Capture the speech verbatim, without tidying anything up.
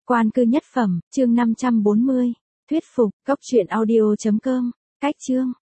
Quan cư nhất phẩm, chương năm trăm bốn mươi. Thuyết phục, cốc truyện audio chấm com. Cách chương.